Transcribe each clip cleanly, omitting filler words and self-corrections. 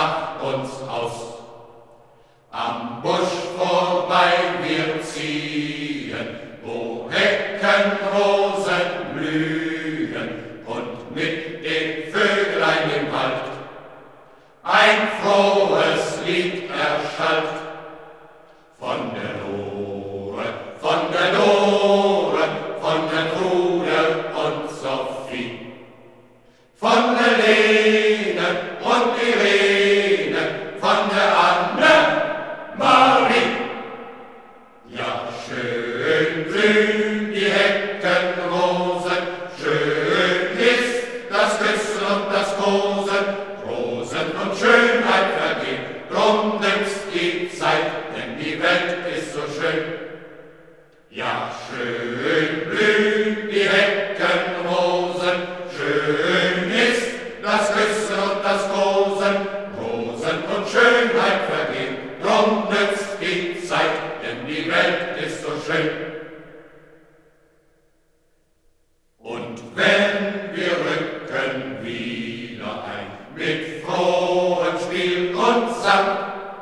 nach uns aus. Am Busch vorbei wir ziehen, wo Heckenrosen blühen und mit den Vöglein im Wald ein frohes Lied erschallt. Von der Lore, von der Lore, von der Trude und Sophie, von der Lene und Irene, von der Anne-Marie. Ja, schön blühen die Heckenrosen, schön ist das Küssen und das Kosen, Rosen und Schönheit vergehen, drum nützt die Zeit, denn die Welt ist so schön. Ja, schön blühen die Heckenrosen, schön ist das Küssen und das Kosen, Rosen und Schönheit vergehen, drum nützt die Zeit, denn die Welt ist so schön. Und wenn wir rücken wieder ein mit frohem Spiel und Sang,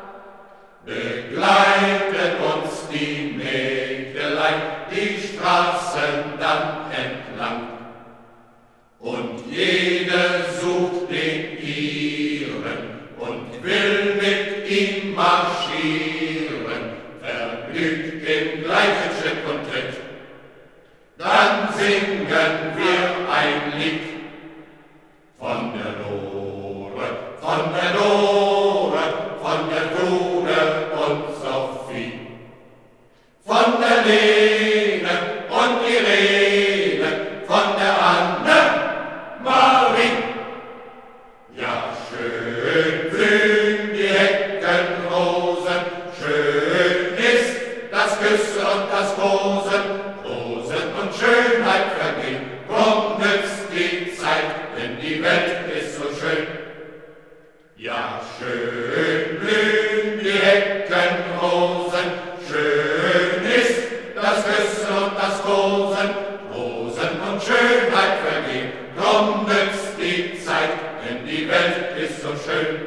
begleiten uns die Mägdelein die Straßen dann entlang. Und jede sucht den ihren und will mit ihm marschieren, vergnügt im gleichen Schritt und Tritt. Dann singen wir ein Lied von der Lore, von der Lore, von der Trude und Sophie, von der Lene und Irene, von der Anne-Marie. Ja, schön blühen die Heckenrosen, schön ist das Küssen und das Kosen, Rosen und Schönheit vergehen, drum nützt die Zeit, denn die Welt ist so schön. Ja, schön blühen die Heckenrosen, schön ist das Küssen und das Kosen, Rosen und Schönheit vergehen, drum nützt die Zeit, denn die Welt ist so schön.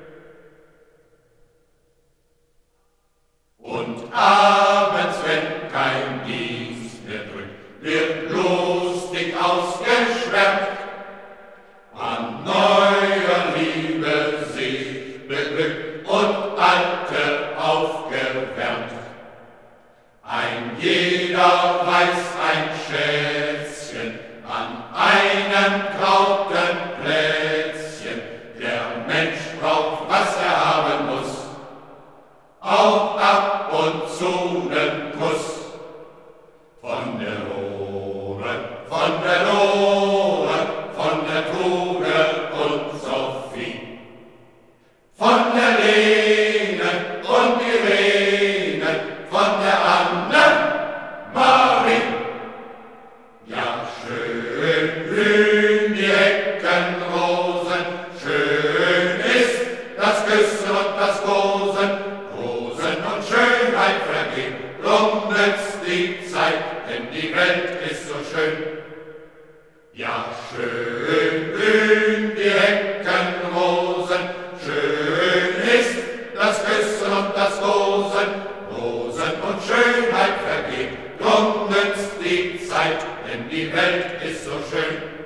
Und abends, wenn kein Dienst mehr drückt, wird lustig ausgeschwärmt, an neuer Liebe sich beglückt und alte aufgewärmt. Ein jeder weiß ein Schätzchen an einem trauten Plätzchen. Der Mensch braucht, was er haben muss, auch ab und zu nen Kuss. Von der Lore, von der Lore, von der Trude und Sophie, von der Lene und Irene, von der Anne-Marie. Ja, schön blühen die Heckenrosen, schön ist das Küssen und das Kosen, Rosen und Schönheit vergehen, drum nützt die Zeit, denn die Welt ist so schön. Ja, schön blühen die Heckenrosen, schön ist das Küssen und das Kosen, Rosen und Schönheit vergehen, drum nützt die Zeit, denn die Welt ist so schön.